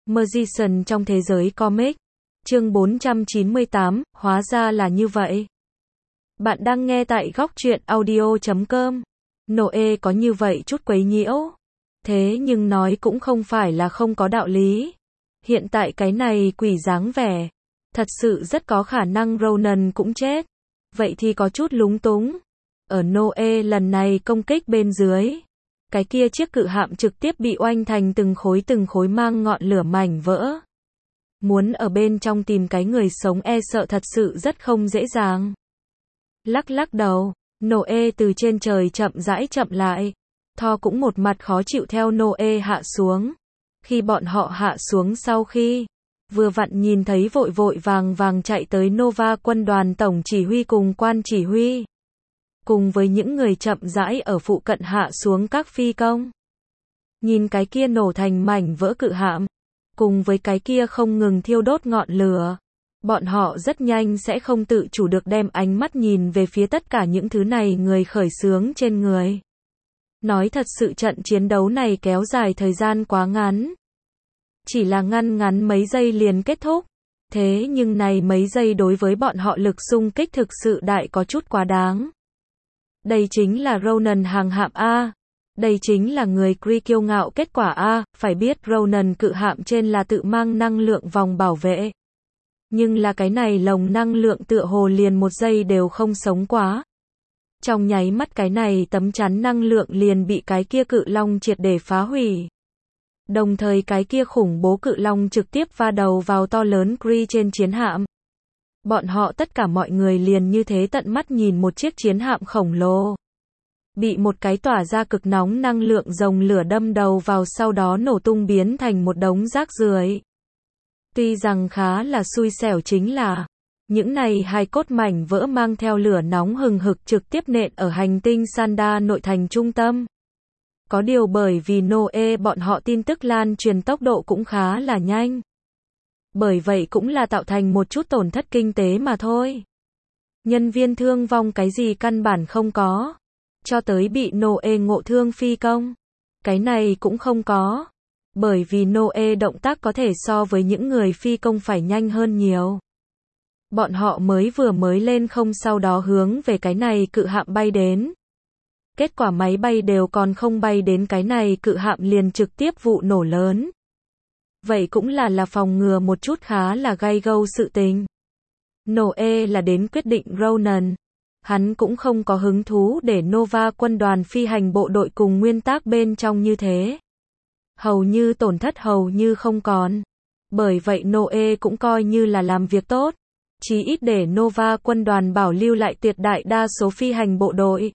Magician trong thế giới comic. Chương 498, hóa ra là như vậy. Bạn đang nghe tại góc truyện audio.com. Noe có như vậy chút quấy nhiễu. Thế nhưng nói cũng không phải là không có đạo lý. Hiện tại cái này quỷ dáng vẻ. Thật sự rất có khả năng Ronan cũng chết. Vậy thì có chút lúng túng. Ở Noe lần này công kích bên dưới. Cái kia chiếc cự hạm trực tiếp bị oanh thành từng khối mang ngọn lửa mảnh vỡ. Muốn ở bên trong tìm cái người sống e sợ thật sự rất không dễ dàng. Lắc đầu, Noe từ trên trời chậm rãi chậm lại. Thor cũng một mặt khó chịu theo Noe hạ xuống. Khi bọn họ hạ xuống sau khi vừa vặn nhìn thấy vội vàng chạy tới Nova quân đoàn tổng chỉ huy cùng quan chỉ huy. Cùng với những người chậm rãi ở phụ cận hạ xuống các phi công. Nhìn cái kia nổ thành mảnh vỡ cự hạm. Cùng với cái kia không ngừng thiêu đốt ngọn lửa. Bọn họ rất nhanh sẽ không tự chủ được đem ánh mắt nhìn về phía tất cả những thứ này người khởi xướng trên người. Nói thật sự trận chiến đấu này kéo dài thời gian quá ngắn. Chỉ là ngắn mấy giây liền kết thúc. Thế nhưng này mấy giây đối với bọn họ lực xung kích thực sự đại có chút quá đáng. Đây chính là Ronan hàng hạm A. Đây chính là người Kree kiêu ngạo kết quả A. Phải biết Ronan cự hạm trên là tự mang năng lượng vòng bảo vệ. Nhưng là cái này lồng năng lượng tựa hồ liền một giây đều không sống quá. Trong nháy mắt cái này tấm chắn năng lượng liền bị cái kia cự long triệt để phá hủy. Đồng thời cái kia khủng bố cự long trực tiếp va đầu vào to lớn Kree trên chiến hạm. Bọn họ tất cả mọi người liền như thế tận mắt nhìn một chiếc chiến hạm khổng lồ. Bị một cái tỏa ra cực nóng năng lượng rồng lửa đâm đầu vào sau đó nổ tung biến thành một đống rác rưởi. Tuy rằng khá là xui xẻo chính là những này hài cốt mảnh vỡ mang theo lửa nóng hừng hực trực tiếp nện ở hành tinh Sanda nội thành trung tâm. Có điều bởi vì Noe bọn họ tin tức lan truyền tốc độ cũng khá là nhanh. Bởi vậy cũng là tạo thành một chút tổn thất kinh tế mà thôi. Nhân viên thương vong cái gì căn bản không có. Cho tới bị Noe ngộ thương phi công. Cái này cũng không có. Bởi vì Noe động tác có thể so với những người phi công phải nhanh hơn nhiều. Bọn họ vừa mới lên không sau đó hướng về cái này cự hạm bay đến. Kết quả máy bay đều còn không bay đến cái này cự hạm liền trực tiếp vụ nổ lớn. Vậy cũng là phòng ngừa một chút khá là gay gâu sự tình. Noe là đến quyết định Ronan. Hắn cũng không có hứng thú để Nova quân đoàn phi hành bộ đội cùng nguyên tắc bên trong như thế. Hầu như tổn thất hầu như không còn. Bởi vậy Noe cũng coi như là làm việc tốt. Chí ít để Nova quân đoàn bảo lưu lại tuyệt đại đa số phi hành bộ đội.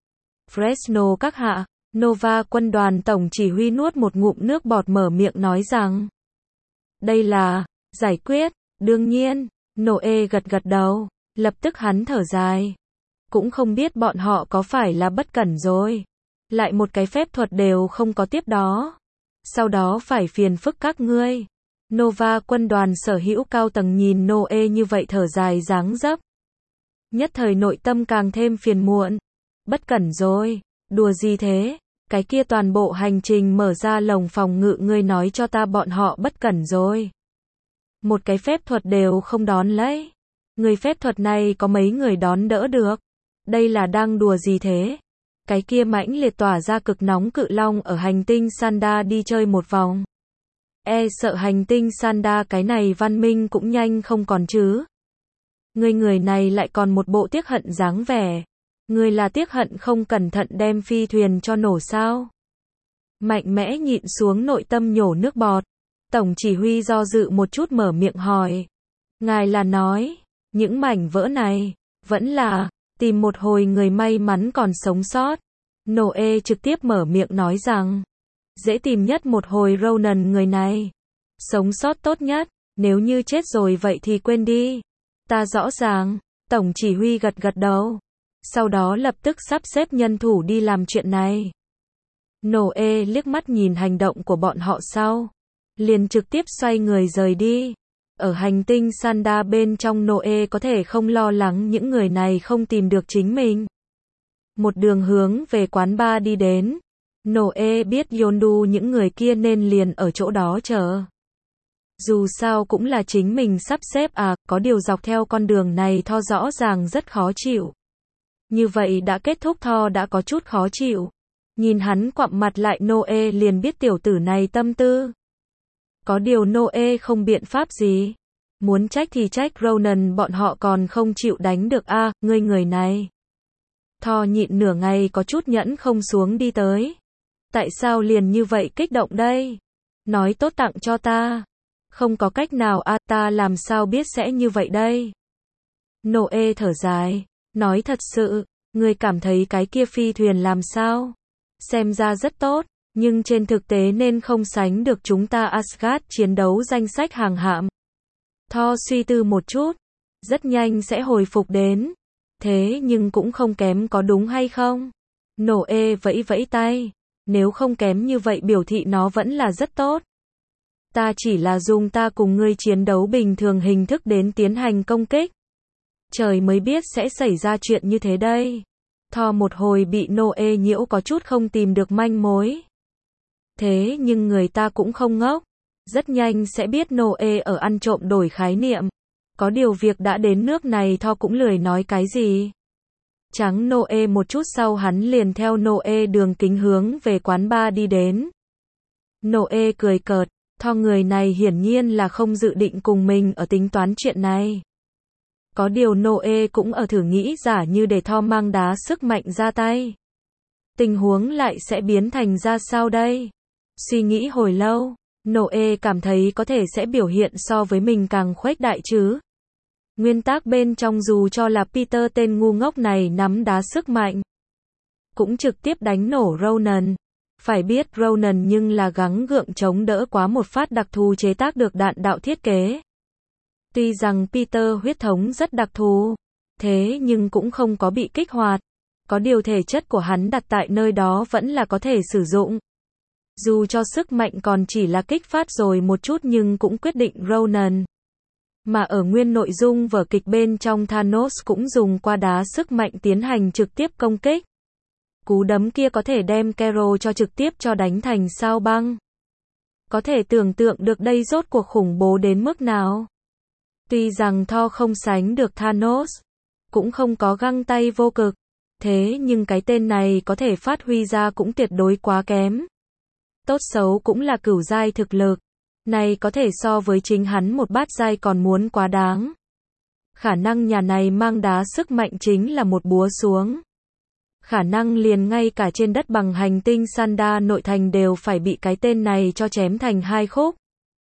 Fresno các hạ, Nova quân đoàn tổng chỉ huy nuốt một ngụm nước bọt mở miệng nói rằng. Đây là, giải quyết, đương nhiên, Noe gật đầu, lập tức hắn thở dài. Cũng không biết bọn họ có phải là bất cẩn rồi. Lại một cái phép thuật đều không có tiếp đó. Sau đó phải phiền phức các ngươi. Nova quân đoàn sở hữu cao tầng nhìn Noe như vậy thở dài dáng dấp. Nhất thời nội tâm càng thêm phiền muộn. Bất cẩn rồi, đùa gì thế? Cái kia toàn bộ hành trình mở ra lồng phòng ngự ngươi nói cho ta bọn họ bất cẩn rồi. Một cái phép thuật đều không đón lấy. Người phép thuật này có mấy người đón đỡ được. Đây là đang đùa gì thế? Cái kia mãnh liệt tỏa ra cực nóng cự long ở hành tinh Sanda đi chơi một vòng. E sợ hành tinh Sanda cái này văn minh cũng nhanh không còn chứ. Người này lại còn một bộ tiếc hận dáng vẻ. Người là tiếc hận không cẩn thận đem phi thuyền cho nổ sao? Mạnh mẽ nhịn xuống nội tâm nhổ nước bọt. Tổng chỉ huy do dự một chút mở miệng hỏi. Ngài là nói, những mảnh vỡ này, vẫn là, tìm một hồi người may mắn còn sống sót. Noe trực tiếp mở miệng nói rằng, dễ tìm nhất một hồi Ronan người này. Sống sót tốt nhất, nếu như chết rồi vậy thì quên đi. Ta rõ ràng, tổng chỉ huy gật đầu. Sau đó lập tức sắp xếp nhân thủ đi làm chuyện này. Noe liếc mắt nhìn hành động của bọn họ sau. Liền trực tiếp xoay người rời đi. Ở hành tinh Sanda bên trong Noe có thể không lo lắng những người này không tìm được chính mình. Một đường hướng về quán bar đi đến. Noe biết Yondu những người kia nên liền ở chỗ đó chờ. Dù sao cũng là chính mình sắp xếp à, có điều dọc theo con đường này Thor rõ ràng rất khó chịu. Như vậy đã kết thúc Thor đã có chút khó chịu. Nhìn hắn quặm mặt lại Noe liền biết tiểu tử này tâm tư. Có điều Noe không biện pháp gì. Muốn trách thì trách Ronan bọn họ còn không chịu đánh được a, ngươi người này. Thor nhịn nửa ngày có chút nhẫn không xuống đi tới. Tại sao liền như vậy kích động đây? Nói tốt tặng cho ta. Không có cách nào a, ta làm sao biết sẽ như vậy đây? Noe thở dài, nói thật sự, ngươi cảm thấy cái kia phi thuyền làm sao? Xem ra rất tốt, nhưng trên thực tế nên không sánh được chúng ta Asgard chiến đấu danh sách hàng hạm. Thor suy tư một chút, rất nhanh sẽ hồi phục đến. Thế nhưng cũng không kém có đúng hay không? Noe vẫy vẫy tay, nếu không kém như vậy biểu thị nó vẫn là rất tốt. Ta chỉ là dùng ta cùng ngươi chiến đấu bình thường hình thức đến tiến hành công kích. Trời mới biết sẽ xảy ra chuyện như thế đây. Thor một hồi bị Noe nhiễu có chút không tìm được manh mối. Thế nhưng người ta cũng không ngốc. Rất nhanh sẽ biết Noe ở ăn trộm đổi khái niệm. Có điều việc đã đến nước này Thor cũng lười nói cái gì. Trắng Noe một chút sau hắn liền theo Noe đường kính hướng về quán bar đi đến. Noe cười cợt, Thor người này hiển nhiên là không dự định cùng mình ở tính toán chuyện này. Có điều Noe cũng ở thử nghĩ giả như để Thor mang đá sức mạnh ra tay. Tình huống lại sẽ biến thành ra sao đây? Suy nghĩ hồi lâu, Noe cảm thấy có thể sẽ biểu hiện so với mình càng khuếch đại chứ. Nguyên tắc bên trong dù cho là Peter tên ngu ngốc này nắm đá sức mạnh, cũng trực tiếp đánh nổ Ronan. Phải biết Ronan nhưng là gắng gượng chống đỡ quá một phát đặc thù chế tác được đạn đạo thiết kế. Tuy rằng Peter huyết thống rất đặc thù, thế nhưng cũng không có bị kích hoạt. Có điều thể chất của hắn đặt tại nơi đó vẫn là có thể sử dụng. Dù cho sức mạnh còn chỉ là kích phát rồi một chút nhưng cũng quyết định Ronan. Mà ở nguyên nội dung vở kịch bên trong Thanos cũng dùng qua đá sức mạnh tiến hành trực tiếp công kích. Cú đấm kia có thể đem Carol cho trực tiếp cho đánh thành sao băng. Có thể tưởng tượng được đây rốt cuộc khủng bố đến mức nào. Tuy rằng Thor không sánh được Thanos, cũng không có găng tay vô cực, thế nhưng cái tên này có thể phát huy ra cũng tuyệt đối quá kém. Tốt xấu cũng là cửu giai thực lực, này có thể so với chính hắn một bát giai còn muốn quá đáng. Khả năng nhà này mang đá sức mạnh chính là một búa xuống. Khả năng liền ngay cả trên đất bằng hành tinh Sanda nội thành đều phải bị cái tên này cho chém thành hai khúc.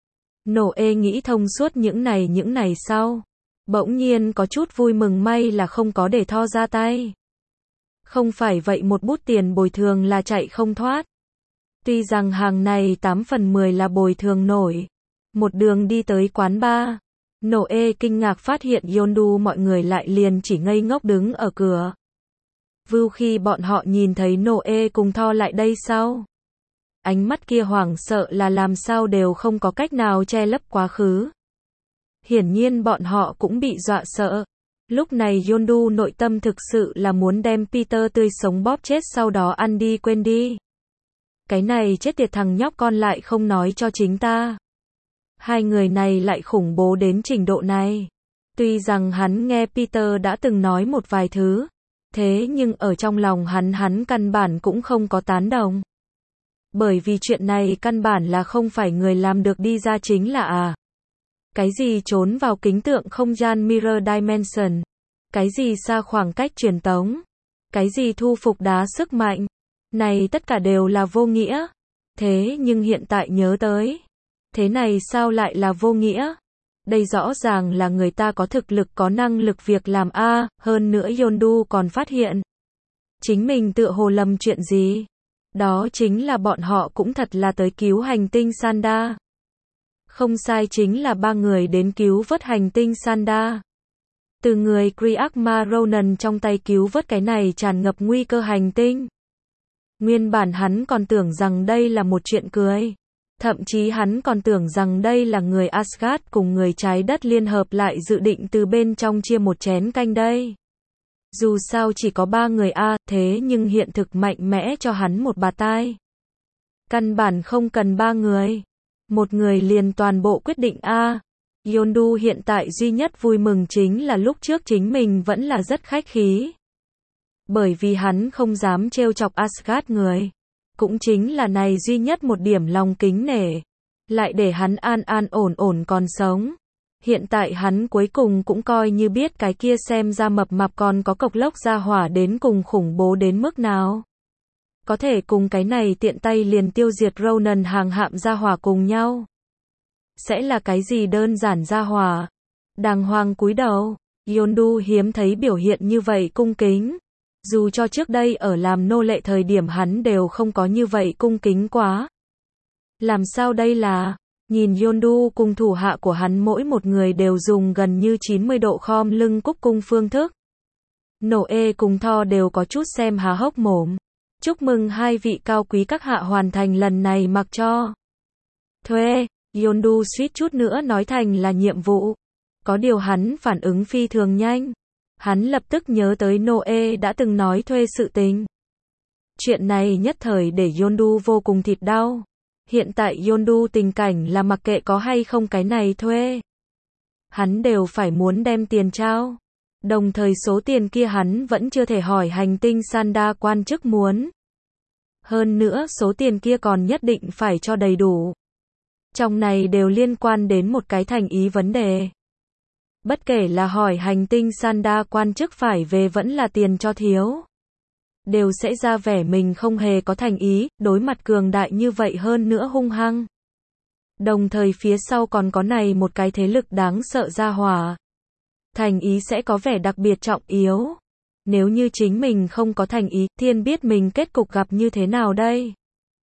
Noe nghĩ thông suốt những này sau. Bỗng nhiên có chút vui mừng may là không có để Thor ra tay. Không phải vậy một bút tiền bồi thường là chạy không thoát. Tuy rằng hàng này 8 phần 10 là bồi thường nổi. Một đường đi tới quán bar. Noe kinh ngạc phát hiện Yondu mọi người lại liền chỉ ngây ngốc đứng ở cửa. Vưu khi bọn họ nhìn thấy Noe cùng Thor lại đây sau. Ánh mắt kia hoảng sợ là làm sao đều không có cách nào che lấp quá khứ. Hiển nhiên bọn họ cũng bị dọa sợ. Lúc này Yondu nội tâm thực sự là muốn đem Peter tươi sống bóp chết sau đó ăn đi quên đi. Cái này chết tiệt thằng nhóc con lại không nói cho chính ta. Hai người này lại khủng bố đến trình độ này. Tuy rằng hắn nghe Peter đã từng nói một vài thứ, thế nhưng ở trong lòng hắn căn bản cũng không có tán đồng. Bởi vì chuyện này căn bản là không phải người làm được đi ra chính là cái gì trốn vào kính tượng không gian Mirror Dimension, cái gì xa khoảng cách truyền tống, cái gì thu phục đá sức mạnh, này tất cả đều là vô nghĩa. Thế nhưng hiện tại nhớ tới, thế này sao lại là vô nghĩa? Đây rõ ràng là người ta có thực lực có năng lực việc làm hơn nữa Yondu còn phát hiện chính mình tựa hồ lầm chuyện gì. Đó chính là bọn họ cũng thật là tới cứu hành tinh Sanda. Không sai, chính là 3 người đến cứu vớt hành tinh Sanda. Từ người Kree Ronan trong tay cứu vớt cái này tràn ngập nguy cơ hành tinh. Nguyên bản hắn còn tưởng rằng đây là một chuyện cười. Thậm chí hắn còn tưởng rằng đây là người Asgard cùng người trái đất liên hợp lại dự định từ bên trong chia một chén canh đây. Dù sao chỉ có 3 người thế nhưng hiện thực mạnh mẽ cho hắn một bạt tai. Căn bản không cần 3 người. Một người liền toàn bộ quyết định a. Yondu hiện tại duy nhất vui mừng chính là lúc trước chính mình vẫn là rất khách khí. Bởi vì hắn không dám trêu chọc Asgard người. Cũng chính là này duy nhất một điểm lòng kính nể. Lại để hắn an an ổn ổn còn sống. Hiện tại hắn cuối cùng cũng coi như biết cái kia xem ra mập mạp còn có cộc lốc ra hỏa đến cùng khủng bố đến mức nào. Có thể cùng cái này tiện tay liền tiêu diệt Ronan hàng hạm ra hỏa cùng nhau. Sẽ là cái gì đơn giản ra hỏa. Đàng hoàng cúi đầu. Yondu hiếm thấy biểu hiện như vậy cung kính. Dù cho trước đây ở làm nô lệ thời điểm hắn đều không có như vậy cung kính quá. Làm sao đây là... Nhìn Yondu cùng thủ hạ của hắn mỗi một người đều dùng gần như 90 độ khom lưng cúc cung phương thức. Noe cùng Thor đều có chút xem há hốc mồm. Chúc mừng hai vị cao quý các hạ hoàn thành lần này mặc cho. Thuê, Yondu suýt chút nữa nói thành là nhiệm vụ. Có điều hắn phản ứng phi thường nhanh. Hắn lập tức nhớ tới Noe đã từng nói thuê sự tình. Chuyện này nhất thời để Yondu vô cùng thịt đau. Hiện tại Yondu tình cảnh là mặc kệ có hay không cái này thuê. Hắn đều phải muốn đem tiền trao. Đồng thời số tiền kia hắn vẫn chưa thể hỏi hành tinh Sanda quan chức muốn. Hơn nữa số tiền kia còn nhất định phải cho đầy đủ. Trong này đều liên quan đến một cái thành ý vấn đề. Bất kể là hỏi hành tinh Sanda quan chức phải về vẫn là tiền cho thiếu. Đều sẽ ra vẻ mình không hề có thành ý, đối mặt cường đại như vậy hơn nữa hung hăng. Đồng thời phía sau còn có này một cái thế lực đáng sợ ra hỏa. Thành ý sẽ có vẻ đặc biệt trọng yếu. Nếu như chính mình không có thành ý, thiên biết mình kết cục gặp như thế nào đây.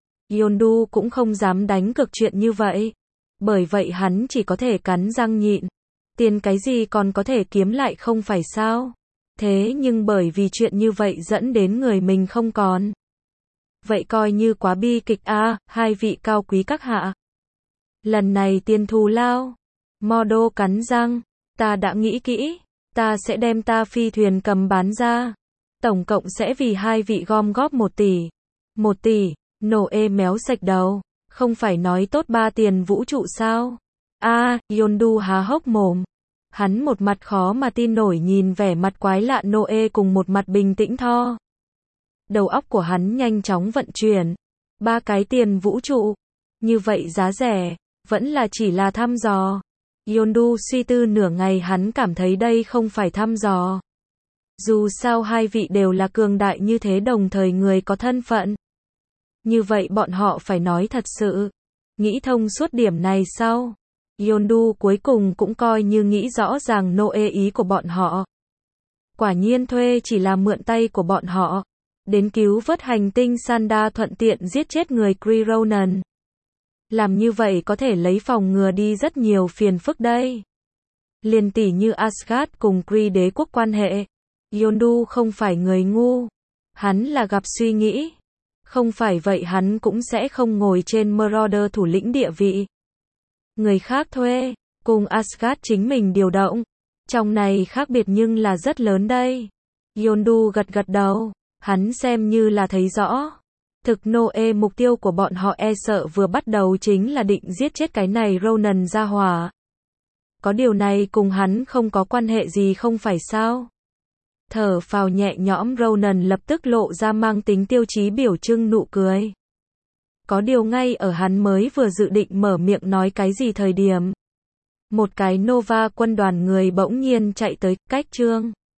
Yondu cũng không dám đánh cược chuyện như vậy. Bởi vậy hắn chỉ có thể cắn răng nhịn. Tiền cái gì còn có thể kiếm lại không phải sao? Thế nhưng bởi vì chuyện như vậy dẫn đến người mình không còn. Vậy coi như quá bi kịch a, hai vị cao quý các hạ. Lần này tiền thù lao. Mordo cắn răng. Ta đã nghĩ kỹ. Ta sẽ đem ta phi thuyền cầm bán ra. Tổng cộng sẽ vì hai vị gom góp 1 tỷ. 1 tỷ. Noe méo sạch đầu. Không phải nói tốt 3 tiền vũ trụ sao? Yondu há hốc mồm. Hắn một mặt khó mà tin nổi nhìn vẻ mặt quái lạ Noe cùng một mặt bình tĩnh Thor. Đầu óc của hắn nhanh chóng vận chuyển. 3 cái tiền vũ trụ. Như vậy giá rẻ. Vẫn là chỉ là thăm dò. Yondu suy tư nửa ngày hắn cảm thấy đây không phải thăm dò. Dù sao hai vị đều là cường đại như thế đồng thời người có thân phận. Như vậy bọn họ phải nói thật sự. Nghĩ thông suốt điểm này sau. Yondu cuối cùng cũng coi như nghĩ rõ ràng Noe ý của bọn họ. Quả nhiên thuê chỉ là mượn tay của bọn họ. Đến cứu vớt hành tinh Sanda thuận tiện giết chết người Kree Ronan. Làm như vậy có thể lấy phòng ngừa đi rất nhiều phiền phức đây. Liền tỉ như Asgard cùng Kree đế quốc quan hệ. Yondu không phải người ngu. Hắn là gặp suy nghĩ. Không phải vậy hắn cũng sẽ không ngồi trên Marauder thủ lĩnh địa vị. Người khác thuê, cùng Asgard chính mình điều động. Trong này khác biệt nhưng là rất lớn đây. Yondu gật gật đầu, hắn xem như là thấy rõ. Thực Noe mục tiêu của bọn họ e sợ vừa bắt đầu chính là định giết chết cái này Ronan ra hỏa. Có điều này cùng hắn không có quan hệ gì không phải sao? Thở phào nhẹ nhõm Ronan lập tức lộ ra mang tính tiêu chí biểu trưng nụ cười. Có điều ngay ở hắn mới vừa dự định mở miệng nói cái gì thời điểm. Một cái Nova quân đoàn người bỗng nhiên chạy tới, cách Trương.